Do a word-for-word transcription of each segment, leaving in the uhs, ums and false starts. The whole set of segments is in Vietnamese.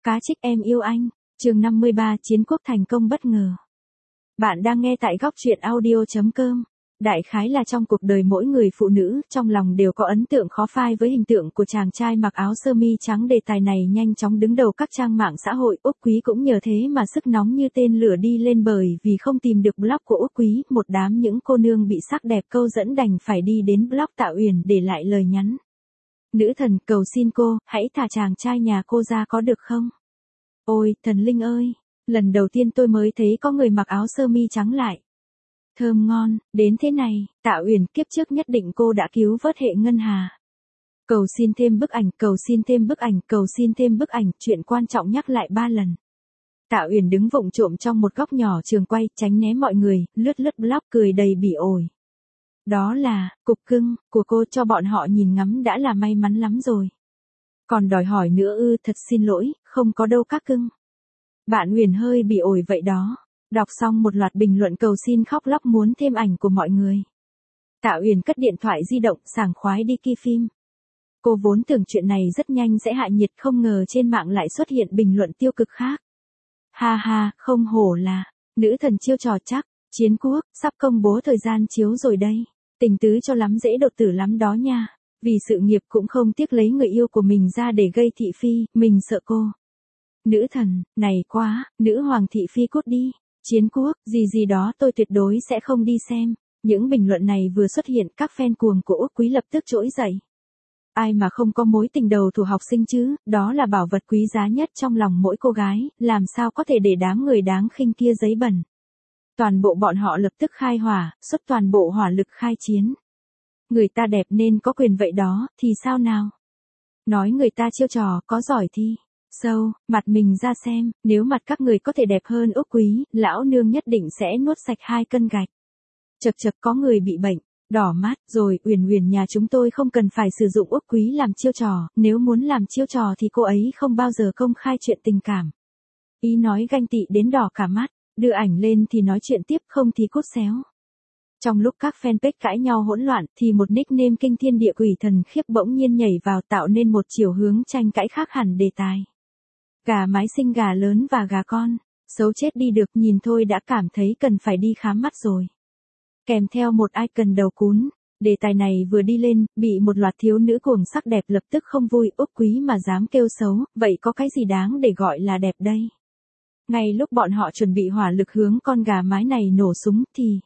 Cá trích em yêu anh, chương năm mươi ba chiến quốc thành công bất ngờ. Bạn đang nghe tại góc truyện audio chấm com. Đại khái là trong cuộc đời mỗi người phụ nữ, trong lòng đều có ấn tượng khó phai với hình tượng của chàng trai mặc áo sơ mi trắng. Đề tài này nhanh chóng đứng đầu các trang mạng xã hội. Úc Quý cũng nhờ thế mà sức nóng như tên lửa đi lên, bởi vì không tìm được blog của Úc Quý, một đám những cô nương bị sắc đẹp câu dẫn đành phải đi đến blog Tạ Uyển để lại lời nhắn. Nữ thần, cầu xin cô, hãy thả chàng trai nhà cô ra có được không? Ôi, thần linh ơi, lần đầu tiên tôi mới thấy có người mặc áo sơ mi trắng lại. Thơm ngon, đến thế này, Tạ Uyển, kiếp trước nhất định cô đã cứu vớt hệ ngân hà. Cầu xin thêm bức ảnh, cầu xin thêm bức ảnh, cầu xin thêm bức ảnh, chuyện quan trọng nhắc lại ba lần. Tạ Uyển đứng vụng trộm trong một góc nhỏ trường quay, tránh né mọi người, lướt lướt blog cười đầy bỉ ổi. Đó là, cục cưng, của cô, cho bọn họ nhìn ngắm đã là may mắn lắm rồi. Còn đòi hỏi nữa ư? Thật xin lỗi, không có đâu các cưng. Bạn Uyển hơi bị ổi vậy đó. Đọc xong một loạt bình luận cầu xin khóc lóc muốn thêm ảnh của mọi người. Tạ Uyển cất điện thoại di động, sảng khoái đi ki phim. Cô vốn tưởng chuyện này rất nhanh sẽ hạ nhiệt, không ngờ trên mạng lại xuất hiện bình luận tiêu cực khác. Ha ha, không hổ là nữ thần chiêu trò chắc. Chiến quốc, sắp công bố thời gian chiếu rồi đây. Tình tứ cho lắm dễ đột tử lắm đó nha. Vì sự nghiệp cũng không tiếc lấy người yêu của mình ra để gây thị phi, mình sợ cô. Nữ thần, này quá, nữ hoàng thị phi cút đi. Chiến quốc, gì gì đó tôi tuyệt đối sẽ không đi xem. Những bình luận này vừa xuất hiện, các fan cuồng của Úc Quý lập tức trỗi dậy. Ai mà không có mối tình đầu thủ học sinh chứ, đó là bảo vật quý giá nhất trong lòng mỗi cô gái, làm sao có thể để đám người đáng khinh kia giấy bẩn. Toàn bộ bọn họ lập tức khai hỏa, xuất toàn bộ hỏa lực khai chiến. Người ta đẹp nên có quyền vậy đó, thì sao nào? Nói người ta chiêu trò, có giỏi thì sâu, mặt mình ra xem, nếu mặt các người có thể đẹp hơn Úc Quý, lão nương nhất định sẽ nuốt sạch hai cân gạch. Chật chật, có người bị bệnh, đỏ mắt, rồi, Uyển Uyển nhà chúng tôi không cần phải sử dụng Úc Quý làm chiêu trò, nếu muốn làm chiêu trò thì cô ấy không bao giờ công khai chuyện tình cảm. Ý nói ganh tị đến đỏ cả mắt, đưa ảnh lên thì nói chuyện tiếp, không thì cút xéo. Trong lúc các fanpage cãi nhau hỗn loạn thì một nickname kinh thiên địa quỷ thần khiếp bỗng nhiên nhảy vào, tạo nên một chiều hướng tranh cãi khác hẳn đề tài. Gà mái sinh gà lớn và gà con, xấu chết đi được, nhìn thôi đã cảm thấy cần phải đi khám mắt rồi. Kèm theo một icon đầu cún, đề tài này vừa đi lên, bị một loạt thiếu nữ cuồng sắc đẹp lập tức không vui. Úc Quý mà dám kêu xấu, vậy có cái gì đáng để gọi là đẹp đây? Ngay lúc bọn họ chuẩn bị hỏa lực hướng con gà mái này nổ súng thì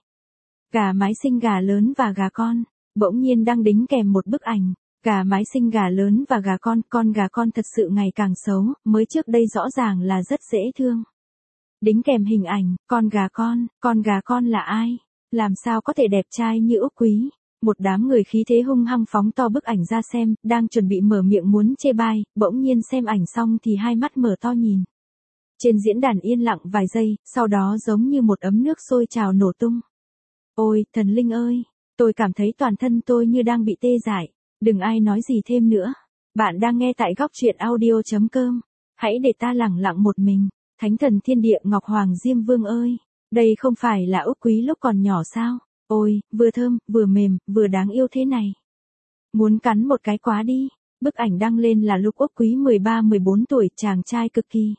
gà mái sinh gà lớn và gà con, bỗng nhiên đăng đính kèm một bức ảnh. Gà mái sinh gà lớn và gà con, con gà con thật sự ngày càng xấu, mới trước đây rõ ràng là rất dễ thương. Đính kèm hình ảnh, con gà con, con gà con là ai? Làm sao có thể đẹp trai như Úc Quý? Một đám người khí thế hung hăng phóng to bức ảnh ra xem, đang chuẩn bị mở miệng muốn chê bai, bỗng nhiên xem ảnh xong thì hai mắt mở to nhìn. Trên diễn đàn yên lặng vài giây, sau đó giống như một ấm nước sôi trào nổ tung. Ôi, thần linh ơi, tôi cảm thấy toàn thân tôi như đang bị tê dại. Đừng ai nói gì thêm nữa. Bạn đang nghe tại góc truyện audio chấm com. Hãy để ta lẳng lặng một mình. Thánh thần thiên địa Ngọc Hoàng Diêm Vương ơi. Đây không phải là Úc Quý lúc còn nhỏ sao? Ôi, vừa thơm, vừa mềm, vừa đáng yêu thế này. Muốn cắn một cái quá đi. Bức ảnh đăng lên là lúc Úc Quý mười ba mười bốn tuổi, chàng trai cực kỳ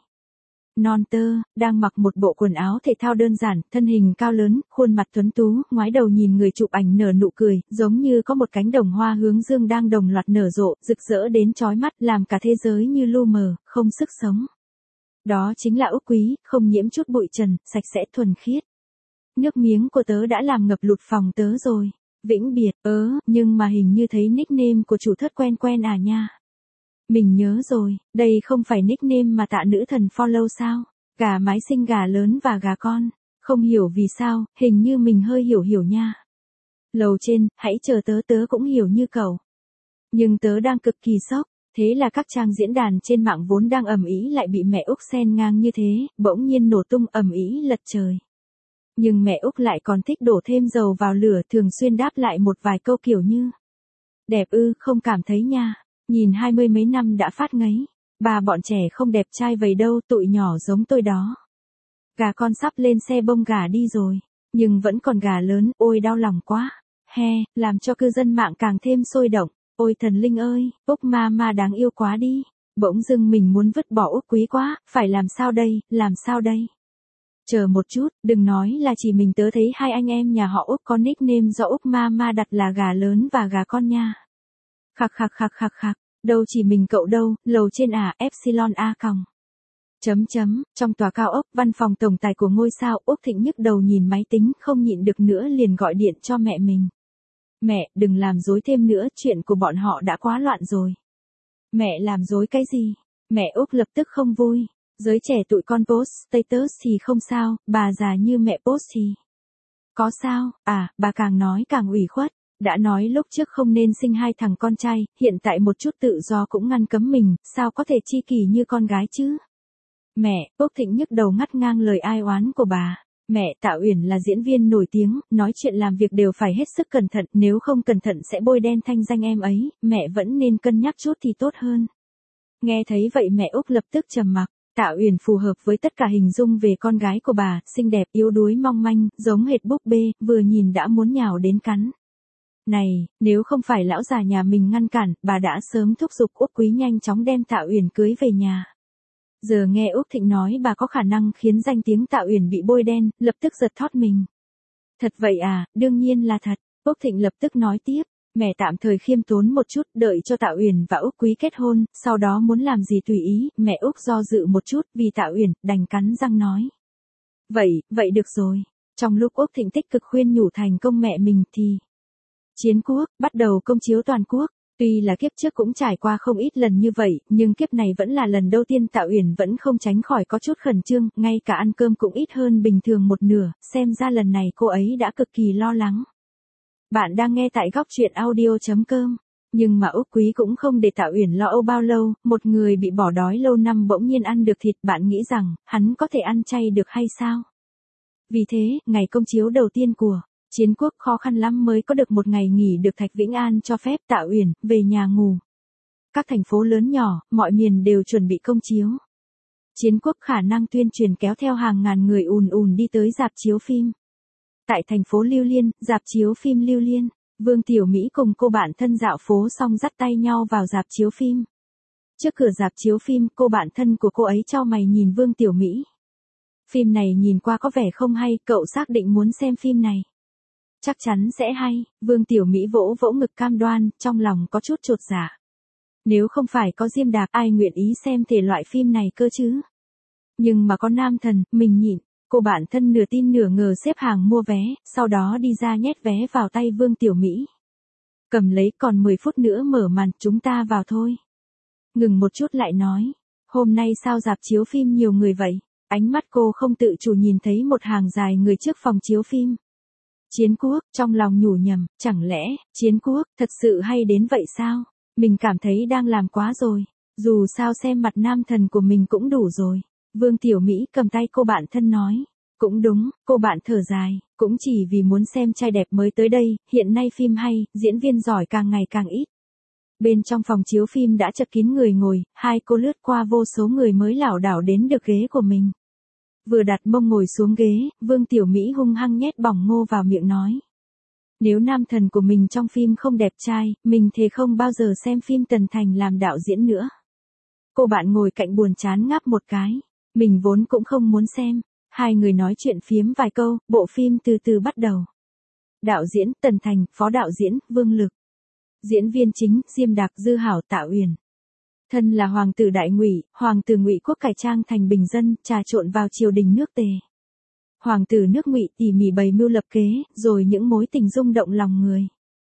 non tơ, đang mặc một bộ quần áo thể thao đơn giản, thân hình cao lớn, khuôn mặt tuấn tú, ngoái đầu nhìn người chụp ảnh nở nụ cười, giống như có một cánh đồng hoa hướng dương đang đồng loạt nở rộ, rực rỡ đến chói mắt, làm cả thế giới như lu mờ, không sức sống. Đó chính là Úc Quý, không nhiễm chút bụi trần, sạch sẽ thuần khiết. Nước miếng của tớ đã làm ngập lụt phòng tớ rồi. Vĩnh biệt, ớ, nhưng mà hình như thấy nickname của chủ thất quen quen à nha. Mình nhớ rồi, đây không phải nickname mà Tạ nữ thần follow sao? Gà mái sinh gà lớn và gà con. Không hiểu vì sao, hình như mình hơi hiểu hiểu nha. Lầu trên, hãy chờ tớ, tớ cũng hiểu như cậu. Nhưng tớ đang cực kỳ sốc, thế là các trang diễn đàn trên mạng vốn đang ầm ĩ lại bị mẹ Úc xen ngang như thế, bỗng nhiên nổ tung ầm ĩ lật trời. Nhưng mẹ Úc lại còn thích đổ thêm dầu vào lửa, thường xuyên đáp lại một vài câu kiểu như: đẹp ư, không cảm thấy nha. Nhìn hai mươi mấy năm đã phát ngấy. Bà bọn trẻ không đẹp trai vậy đâu, tụi nhỏ giống tôi đó. Gà con sắp lên xe bông gà đi rồi. Nhưng vẫn còn gà lớn, ôi đau lòng quá. He, làm cho cư dân mạng càng thêm sôi động. Ôi thần linh ơi, Úc ma ma đáng yêu quá đi. Bỗng dưng mình muốn vứt bỏ Úc Quý quá, phải làm sao đây, làm sao đây? Chờ một chút, đừng nói là chỉ mình tớ thấy hai anh em nhà họ Úc có nickname do Úc Mama đặt là gà lớn và gà con nha. Khạc khạc khạc khạc khạc, đâu chỉ mình cậu đâu, lầu trên à, Epsilon A còng. Chấm chấm, trong tòa cao ốc, văn phòng tổng tài của ngôi sao, Úc Thịnh nhức đầu nhìn máy tính, không nhịn được nữa liền gọi điện cho mẹ mình. Mẹ, đừng làm rối thêm nữa, chuyện của bọn họ đã quá loạn rồi. Mẹ làm rối cái gì? Mẹ Úc lập tức không vui. Giới trẻ tụi con post status thì không sao, bà già như mẹ post thì. Có sao, à, bà càng nói càng ủy khuất. Đã nói lúc trước không nên sinh hai thằng con trai, hiện tại một chút tự do cũng ngăn cấm mình, sao có thể chi kỷ như con gái chứ? Mẹ, Úc Thịnh nhức đầu ngắt ngang lời ai oán của bà. Mẹ, Tạ Uyển là diễn viên nổi tiếng, nói chuyện làm việc đều phải hết sức cẩn thận, nếu không cẩn thận sẽ bôi đen thanh danh em ấy, mẹ vẫn nên cân nhắc chút thì tốt hơn. Nghe thấy vậy mẹ Úc lập tức trầm mặc. Tạ Uyển phù hợp với tất cả hình dung về con gái của bà, xinh đẹp, yếu đuối mong manh, giống hệt búp bê, vừa nhìn đã muốn nhào đến cắn. Này, nếu không phải lão già nhà mình ngăn cản, bà đã sớm thúc giục Úc Quý nhanh chóng đem Tạ Uyển cưới về nhà. Giờ nghe Úc Thịnh nói bà có khả năng khiến danh tiếng Tạ Uyển bị bôi đen, lập tức giật thót mình. Thật vậy à, đương nhiên là thật. Úc Thịnh lập tức nói tiếp, mẹ tạm thời khiêm tốn một chút, đợi cho Tạ Uyển và Úc Quý kết hôn, sau đó muốn làm gì tùy ý. Mẹ Úc do dự một chút, vì Tạ Uyển đành cắn răng nói. Vậy, vậy được rồi. Trong lúc Úc Thịnh tích cực khuyên nhủ thành công mẹ mình thì Chiến Quốc bắt đầu công chiếu toàn quốc. Tuy là kiếp trước cũng trải qua không ít lần như vậy, nhưng kiếp này vẫn là lần đầu tiên Tạ Uyển vẫn không tránh khỏi có chút khẩn trương, ngay cả ăn cơm cũng ít hơn bình thường một nửa, xem ra lần này cô ấy đã cực kỳ lo lắng. Bạn đang nghe tại góc truyện audio chấm com. Nhưng mà Úc Quý cũng không để Tạ Uyển lo âu bao lâu, một người bị bỏ đói lâu năm bỗng nhiên ăn được thịt, bạn nghĩ rằng, hắn có thể ăn chay được hay sao? Vì thế, ngày công chiếu đầu tiên của Chiến Quốc khó khăn lắm mới có được một ngày nghỉ được Thạch Vĩnh An cho phép Tạ Uyển về nhà ngủ. Các thành phố lớn nhỏ, mọi miền đều chuẩn bị công chiếu. Chiến Quốc khả năng tuyên truyền kéo theo hàng ngàn người ùn ùn đi tới rạp chiếu phim. Tại thành phố Lưu Liên, rạp chiếu phim Lưu Liên, Vương Tiểu Mỹ cùng cô bạn thân dạo phố xong dắt tay nhau vào rạp chiếu phim. Trước cửa rạp chiếu phim, cô bạn thân của cô ấy chau mày nhìn Vương Tiểu Mỹ. Phim này nhìn qua có vẻ không hay, cậu xác định muốn xem phim này. Chắc chắn sẽ hay, Vương Tiểu Mỹ vỗ vỗ ngực cam đoan, trong lòng có chút chột dạ. Nếu không phải có Diêm Đạc, ai nguyện ý xem thể loại phim này cơ chứ? Nhưng mà có Nam Thần, mình nhịn. Cô bạn thân nửa tin nửa ngờ xếp hàng mua vé, sau đó đi ra nhét vé vào tay Vương Tiểu Mỹ. Cầm lấy, còn mười phút nữa mở màn, chúng ta vào thôi. Ngừng một chút lại nói, hôm nay sao rạp chiếu phim nhiều người vậy? Ánh mắt cô không tự chủ nhìn thấy một hàng dài người trước phòng chiếu phim. Chiến Quốc, trong lòng nhủ nhầm, chẳng lẽ, Chiến Quốc, thật sự hay đến vậy sao? Mình cảm thấy đang làm quá rồi, dù sao xem mặt Nam Thần của mình cũng đủ rồi. Vương Tiểu Mỹ cầm tay cô bạn thân nói. Cũng đúng, cô bạn thở dài, cũng chỉ vì muốn xem trai đẹp mới tới đây, hiện nay phim hay, diễn viên giỏi càng ngày càng ít. Bên trong phòng chiếu phim đã chật kín người ngồi, hai cô lướt qua vô số người mới lảo đảo đến được ghế của mình. Vừa đặt mông ngồi xuống ghế, Vương Tiểu Mỹ hung hăng nhét bỏng ngô vào miệng nói. Nếu Nam Thần của mình trong phim không đẹp trai, mình thề không bao giờ xem phim Tần Thành làm đạo diễn nữa. Cô bạn ngồi cạnh buồn chán ngáp một cái. Mình vốn cũng không muốn xem. Hai người nói chuyện phiếm vài câu, bộ phim từ từ bắt đầu. Đạo diễn, Tần Thành, phó đạo diễn, Vương Lực. Diễn viên chính, Diêm Đạc, Dư Hảo, Tạ Uyển. Thân là hoàng tử Đại Ngụy, hoàng tử Ngụy quốc cải trang thành bình dân, trà trộn vào triều đình nước Tề. Hoàng tử nước Ngụy tỉ mỉ bày mưu lập kế, rồi những mối tình rung động lòng người.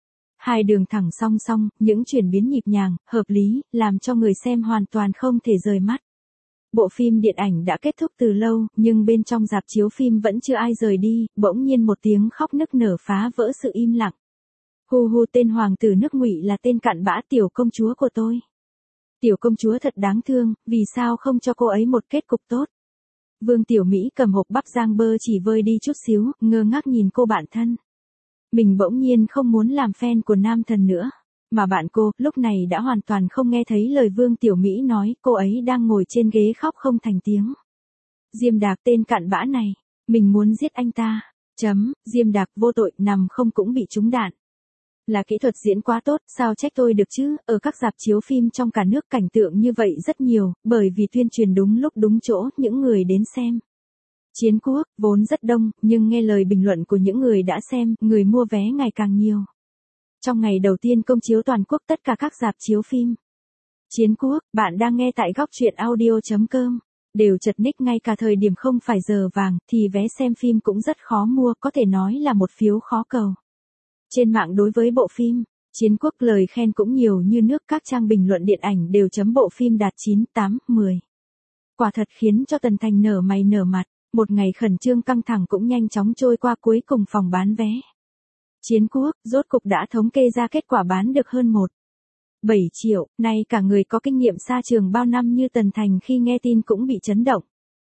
Hai đường thẳng song song, những chuyển biến nhịp nhàng, hợp lý, làm cho người xem hoàn toàn không thể rời mắt. Bộ phim điện ảnh đã kết thúc từ lâu, nhưng bên trong rạp chiếu phim vẫn chưa ai rời đi, bỗng nhiên một tiếng khóc nức nở phá vỡ sự im lặng. Hu hu, tên hoàng tử nước Ngụy là tên cặn bã tiểu công chúa của tôi. Tiểu công chúa thật đáng thương, vì sao không cho cô ấy một kết cục tốt? Vương Tiểu Mỹ cầm hộp bắp rang bơ chỉ vơi đi chút xíu, ngơ ngác nhìn cô bạn thân. Mình bỗng nhiên không muốn làm fan của Nam Thần nữa. Mà bạn cô, lúc này đã hoàn toàn không nghe thấy lời Vương Tiểu Mỹ nói, cô ấy đang ngồi trên ghế khóc không thành tiếng. Diêm Đạc, tên cặn bã này, mình muốn giết anh ta. Chấm, Diêm Đạc vô tội, nằm không cũng bị trúng đạn. là kỹ thuật diễn quá tốt, sao trách tôi được chứ, ở các rạp chiếu phim trong cả nước cảnh tượng như vậy rất nhiều, bởi vì tuyên truyền đúng lúc đúng chỗ, những người đến xem. Chiến Quốc, vốn rất đông, nhưng nghe lời bình luận của những người đã xem, người mua vé ngày càng nhiều. Trong ngày đầu tiên công chiếu toàn quốc tất cả các rạp chiếu phim. Chiến Quốc, bạn đang nghe tại góc truyện audio chấm com. Đều chật ních ngay cả thời điểm không phải giờ vàng, thì vé xem phim cũng rất khó mua, có thể nói là một phiếu khó cầu. Trên mạng đối với bộ phim, Chiến Quốc lời khen cũng nhiều như nước, các trang bình luận điện ảnh đều chấm bộ phim đạt chín, tám, mười. Quả thật khiến cho Tần Thành nở mày nở mặt, một ngày khẩn trương căng thẳng cũng nhanh chóng trôi qua, cuối cùng phòng bán vé. Chiến Quốc, rốt cục đã thống kê ra kết quả bán được hơn một phẩy bảy triệu, nay cả người có kinh nghiệm xa trường bao năm như Tần Thành khi nghe tin cũng bị chấn động.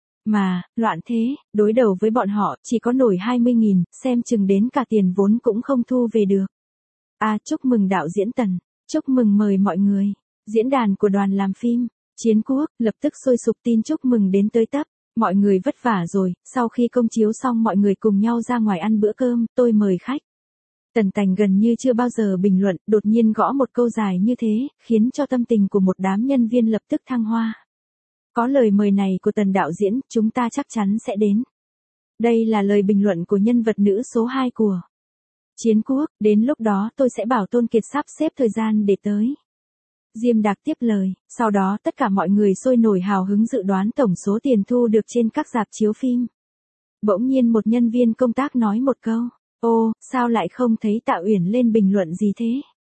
Mà, loạn thế, đối đầu với bọn họ, chỉ có nổi hai mươi nghìn, xem chừng đến cả tiền vốn cũng không thu về được. À, chúc mừng đạo diễn Tần, chúc mừng mời mọi người. Diễn đàn của đoàn làm phim, Chiến Quốc, lập tức sôi sục tin chúc mừng đến tới tấp. Mọi người vất vả rồi, sau khi công chiếu xong mọi người cùng nhau ra ngoài ăn bữa cơm, tôi mời khách. Tần Thành gần như chưa bao giờ bình luận, đột nhiên gõ một câu dài như thế, khiến cho tâm tình của một đám nhân viên lập tức thăng hoa. Có lời mời này của Tần đạo diễn, chúng ta chắc chắn sẽ đến. Đây là lời bình luận của nhân vật nữ số hai của Chiến Quốc, đến lúc đó tôi sẽ bảo Tôn Kiệt sắp xếp thời gian để tới. Diêm Đạc tiếp lời, sau đó tất cả mọi người sôi nổi hào hứng dự đoán tổng số tiền thu được trên các rạp chiếu phim. Bỗng nhiên một nhân viên công tác nói một câu, ô, sao lại không thấy Tạ Uyển lên bình luận gì thế?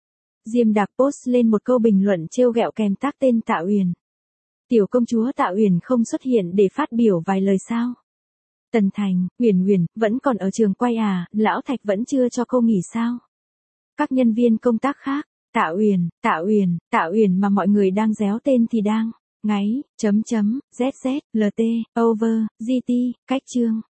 Diêm Đạc post lên một câu bình luận trêu ghẹo kèm tag tên Tạ Uyển. Tiểu công chúa Tạ Uyển không xuất hiện để phát biểu vài lời sao? Tần Thành, Uyển Uyển, vẫn còn ở trường quay à, Lão Thạch vẫn chưa cho cô nghỉ sao? Các nhân viên công tác khác, Tạ Uyển, Tạ Uyển, Tạ Uyển mà mọi người đang réo tên thì đang ngáy, chấm chấm, zz, lt, over, gt, cách chương.